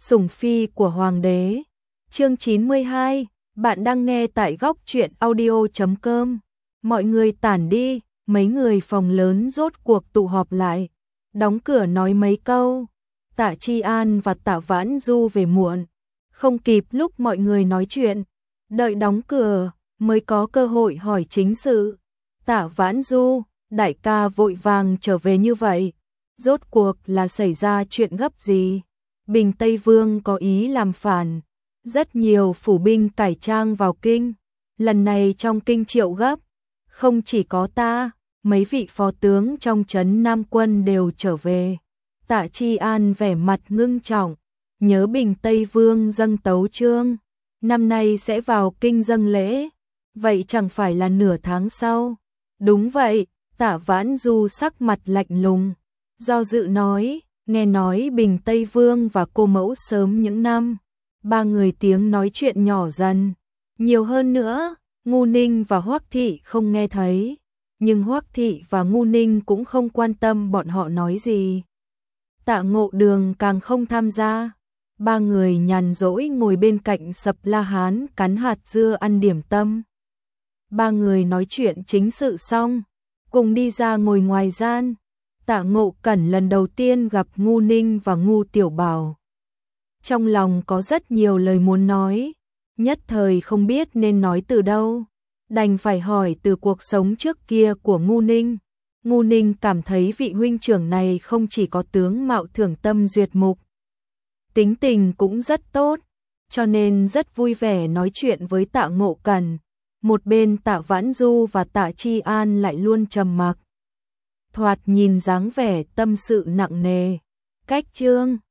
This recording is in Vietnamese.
Sủng phi của hoàng đế. Chương 92, bạn đang nghe tại góc truyện audio.com. Mọi người tản đi, mấy người phòng lớn rốt cuộc tụ họp lại, đóng cửa nói mấy câu. Tạ Chi An và Tạ Vãn Du về muộn, không kịp lúc mọi người nói chuyện, đợi đóng cửa mới có cơ hội hỏi chính sự. Tạ Vãn Du, đại ca vội vàng trở về như vậy, rốt cuộc là xảy ra chuyện gấp gì? Bình Tây Vương có ý làm phản, rất nhiều phủ binh cải trang vào kinh, lần này trong kinh triệu gấp, không chỉ có ta, mấy vị phó tướng trong trấn Nam quân đều trở về. Tạ Chi An vẻ mặt ngưng trọng, nhớ Bình Tây Vương dâng tấu chương, năm nay sẽ vào kinh dâng lễ, vậy chẳng phải là nửa tháng sau? Đúng vậy, Tạ Vãn Du sắc mặt lạnh lùng, do dự nói, nghe nói Bình Tây Vương và cô mẫu sớm những năm, ba người tiếng nói chuyện nhỏ dần, nhiều hơn nữa, Ngu Ninh và Hoắc Thị không nghe thấy, nhưng Hoắc Thị và Ngu Ninh cũng không quan tâm bọn họ nói gì. Tạ Ngộ Đường càng không tham gia, ba người nhàn rỗi ngồi bên cạnh Sập La Hán cắn hạt dưa ăn điểm tâm. Ba người nói chuyện chính sự xong, cùng đi ra ngồi ngoài gian. Tạ Ngộ Cẩn lần đầu tiên gặp Ngu Ninh và Ngu Tiểu Bảo. Trong lòng có rất nhiều lời muốn nói, nhất thời không biết nên nói từ đâu, đành phải hỏi từ cuộc sống trước kia của Ngu Ninh. Ngu Ninh cảm thấy vị huynh trưởng này không chỉ có tướng mạo thưởng tâm duyệt mục, tính tình cũng rất tốt, cho nên rất vui vẻ nói chuyện với Tạ Ngộ Cẩn. Một bên Tạ Vãn Du và Tạ Chi An lại luôn trầm mặc, thoạt nhìn dáng vẻ tâm sự nặng nề. Cách chương